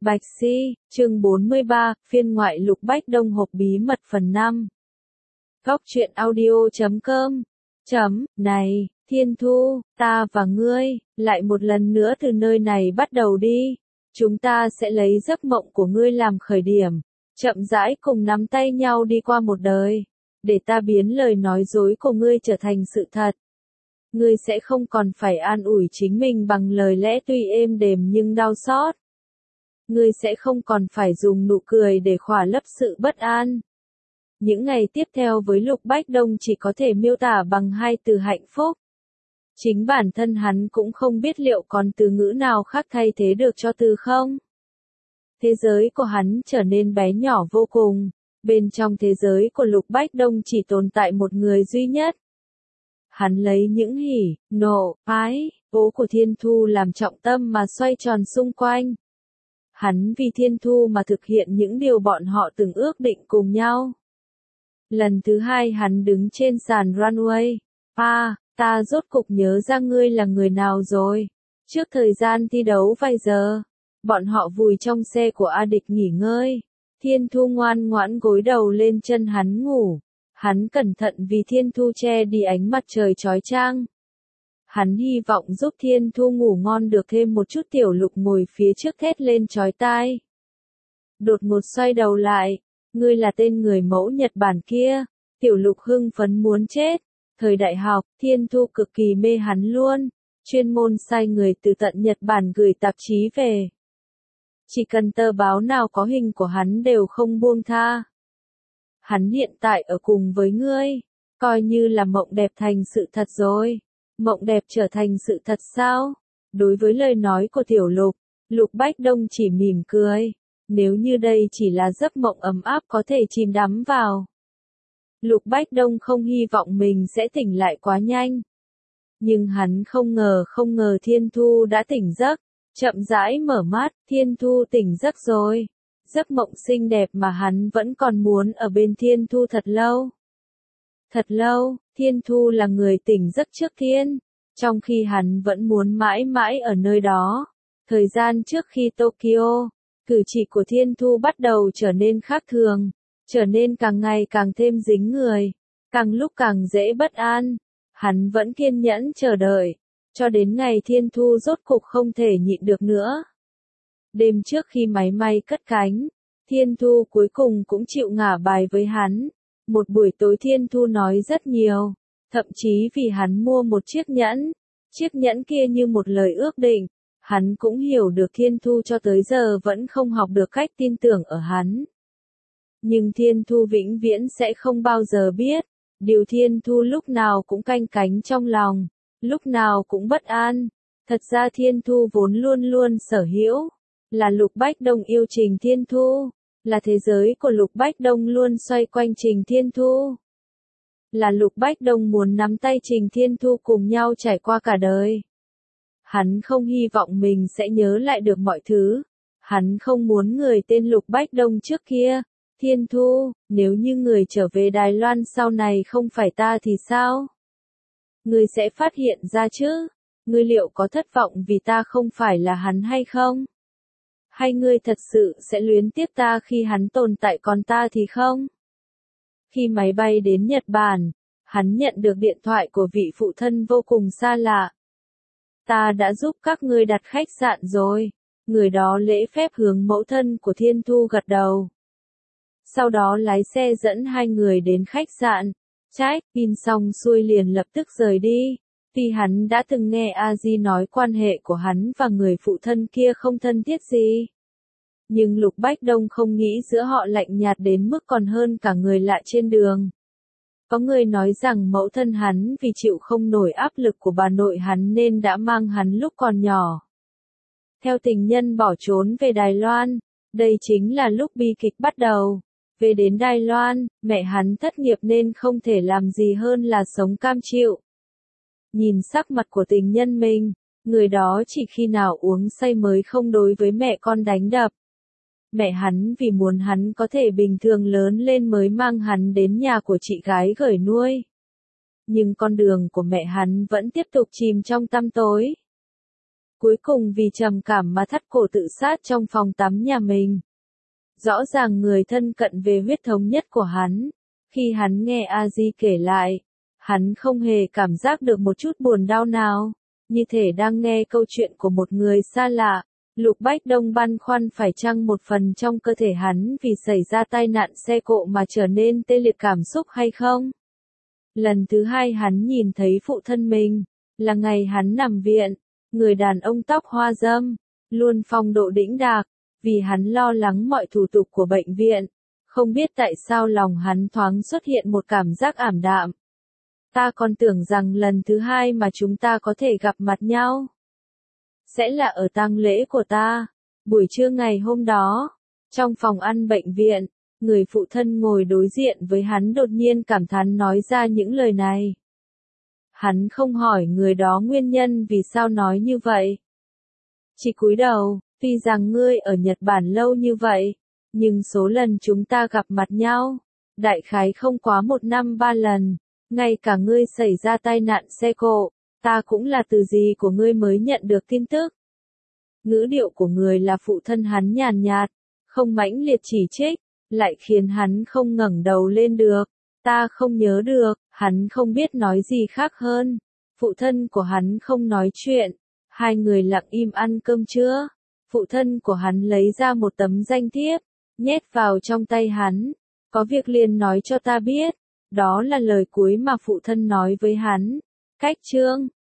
Bạch Si, chương 43, phiên ngoại Lục Bách Đông hộp bí mật phần 5. Góc truyện audio.com. Này, Thiên Thu, ta và ngươi, lại một lần nữa từ nơi này bắt đầu đi. Chúng ta sẽ lấy giấc mộng của ngươi làm khởi điểm, chậm rãi cùng nắm tay nhau đi qua một đời, để ta biến lời nói dối của ngươi trở thành sự thật. Ngươi sẽ không còn phải an ủi chính mình bằng lời lẽ tuy êm đềm nhưng đau xót. Ngươi sẽ không còn phải dùng nụ cười để khỏa lấp sự bất an. Những ngày tiếp theo với Lục Bách Đông chỉ có thể miêu tả bằng hai từ hạnh phúc. Chính bản thân hắn cũng không biết liệu còn từ ngữ nào khác thay thế được cho từ không. Thế giới của hắn trở nên bé nhỏ vô cùng. Bên trong thế giới của Lục Bách Đông chỉ tồn tại một người duy nhất. Hắn lấy những hỉ, nộ, ái, ố của Thiên Thu làm trọng tâm mà xoay tròn xung quanh. Hắn vì Thiên Thu mà thực hiện những điều bọn họ từng ước định cùng nhau. Lần thứ hai hắn đứng trên sàn runway. Ta rốt cục nhớ ra ngươi là người nào rồi. Trước thời gian thi đấu vài giờ, bọn họ vùi trong xe của A Địch nghỉ ngơi. Thiên Thu ngoan ngoãn gối đầu lên chân hắn ngủ. Hắn cẩn thận vì Thiên Thu che đi ánh mặt trời chói chang. Hắn hy vọng giúp Thiên Thu ngủ ngon được thêm một chút. Tiểu Lục ngồi phía trước thét lên chói tai. Đột ngột xoay đầu lại. Ngươi là tên người mẫu Nhật Bản kia. Tiểu Lục hưng phấn muốn chết. Thời đại học, Thiên Thu cực kỳ mê hắn luôn. Chuyên môn sai người từ tận Nhật Bản gửi tạp chí về. Chỉ cần tờ báo nào có hình của hắn đều không buông tha. Hắn hiện tại ở cùng với ngươi. Coi như là mộng đẹp thành sự thật rồi. Mộng đẹp trở thành sự thật sao? Đối với lời nói của Tiểu Lục, Lục Bách Đông chỉ mỉm cười. Nếu như đây chỉ là giấc mộng ấm áp có thể chìm đắm vào. Lục Bách Đông không hy vọng mình sẽ tỉnh lại quá nhanh. Nhưng hắn không ngờ Thiên Thu đã tỉnh giấc. Chậm rãi mở mắt, Thiên Thu tỉnh giấc rồi. Giấc mộng xinh đẹp mà hắn vẫn còn muốn ở bên Thiên Thu thật lâu. Thật lâu, Thiên Thu là người tỉnh giấc trước Thiên. Trong khi hắn vẫn muốn mãi mãi ở nơi đó. Thời gian trước khi Tokyo, cử chỉ của Thiên Thu bắt đầu trở nên khác thường. Trở nên càng ngày càng thêm dính người. Càng lúc càng dễ bất an. Hắn vẫn kiên nhẫn chờ đợi. Cho đến ngày Thiên Thu rốt cục không thể nhịn được nữa. Đêm trước khi máy bay cất cánh, Thiên Thu cuối cùng cũng chịu ngả bài với hắn. Một buổi tối Thiên Thu nói rất nhiều. Thậm chí vì hắn mua một chiếc nhẫn. Chiếc nhẫn kia như một lời ước định. Hắn cũng hiểu được Thiên Thu cho tới giờ vẫn không học được cách tin tưởng ở hắn. Nhưng Thiên Thu vĩnh viễn sẽ không bao giờ biết. Điều Thiên Thu lúc nào cũng canh cánh trong lòng. Lúc nào cũng bất an. Thật ra Thiên Thu vốn luôn luôn sở hữu. Là Lục Bách Đông yêu Trình Thiên Thu. Là thế giới của Lục Bách Đông luôn xoay quanh Trình Thiên Thu. Là Lục Bách Đông muốn nắm tay Trình Thiên Thu cùng nhau trải qua cả đời. Hắn không hy vọng mình sẽ nhớ lại được mọi thứ. Hắn không muốn người tên Lục Bách Đông trước kia. Thiên Thu, nếu như người trở về Đài Loan sau này không phải ta thì sao? Ngươi sẽ phát hiện ra chứ? Ngươi liệu có thất vọng vì ta không phải là hắn hay không? Hay ngươi thật sự sẽ luyến tiếc ta khi hắn tồn tại còn ta thì không? Khi máy bay đến Nhật Bản, hắn nhận được điện thoại của vị phụ thân vô cùng xa lạ. Ta đã giúp các ngươi đặt khách sạn rồi. Người đó lễ phép hướng mẫu thân của Thiên Thu gật đầu. Sau đó lái xe dẫn hai người đến khách sạn. Check-in xong xuôi liền lập tức rời đi. Tuy hắn đã từng nghe A-di nói quan hệ của hắn và người phụ thân kia không thân thiết gì. Nhưng Lục Bách Đông không nghĩ giữa họ lạnh nhạt đến mức còn hơn cả người lạ trên đường. Có người nói rằng mẫu thân hắn vì chịu không nổi áp lực của bà nội hắn nên đã mang hắn lúc còn nhỏ. Theo tình nhân bỏ trốn về Đài Loan, đây chính là lúc bi kịch bắt đầu. Về đến Đài Loan, mẹ hắn thất nghiệp nên không thể làm gì hơn là sống cam chịu. Nhìn sắc mặt của tình nhân mình, người đó chỉ khi nào uống say mới không đối với mẹ con đánh đập. Mẹ hắn vì muốn hắn có thể bình thường lớn lên mới mang hắn đến nhà của chị gái gởi nuôi. Nhưng con đường của mẹ hắn vẫn tiếp tục chìm trong tăm tối. cuối cùng vì trầm cảm mà thắt cổ tự sát trong phòng tắm nhà mình. Rõ ràng người thân cận về huyết thống nhất của hắn. Khi hắn nghe A Di kể lại, hắn không hề cảm giác được một chút buồn đau nào, như thể đang nghe câu chuyện của một người xa lạ. Lục Bách Đông băn khoăn phải chăng một phần trong cơ thể hắn vì xảy ra tai nạn xe cộ mà trở nên tê liệt cảm xúc hay không? Lần thứ hai hắn nhìn thấy phụ thân mình, là ngày hắn nằm viện, người đàn ông tóc hoa râm, luôn phong độ đĩnh đạc, vì hắn lo lắng mọi thủ tục của bệnh viện. Không biết tại sao lòng hắn thoáng xuất hiện một cảm giác ảm đạm. Ta còn tưởng rằng lần thứ hai mà chúng ta có thể gặp mặt nhau sẽ là ở tang lễ của ta. Buổi trưa ngày hôm đó, trong phòng ăn bệnh viện, người phụ thân ngồi đối diện với hắn đột nhiên cảm thán nói ra những lời này. Hắn không hỏi người đó nguyên nhân vì sao nói như vậy. Chỉ cúi đầu, tuy rằng ngươi ở Nhật Bản lâu như vậy, nhưng số lần chúng ta gặp mặt nhau, đại khái không quá 1 năm 3 lần, ngay cả ngươi xảy ra tai nạn xe cộ, ta cũng là từ gì của ngươi mới nhận được tin tức. Ngữ điệu của người là phụ thân hắn nhàn nhạt, không mãnh liệt chỉ trích, lại khiến hắn không ngẩng đầu lên được. Ta không nhớ được, hắn không biết nói gì khác hơn. Phụ thân của hắn không nói chuyện, hai người lặng im ăn cơm trưa. Phụ thân của hắn lấy ra một tấm danh thiếp, nhét vào trong tay hắn. Có việc liền nói cho ta biết. Đó là lời cuối mà phụ thân nói với hắn. Cách chương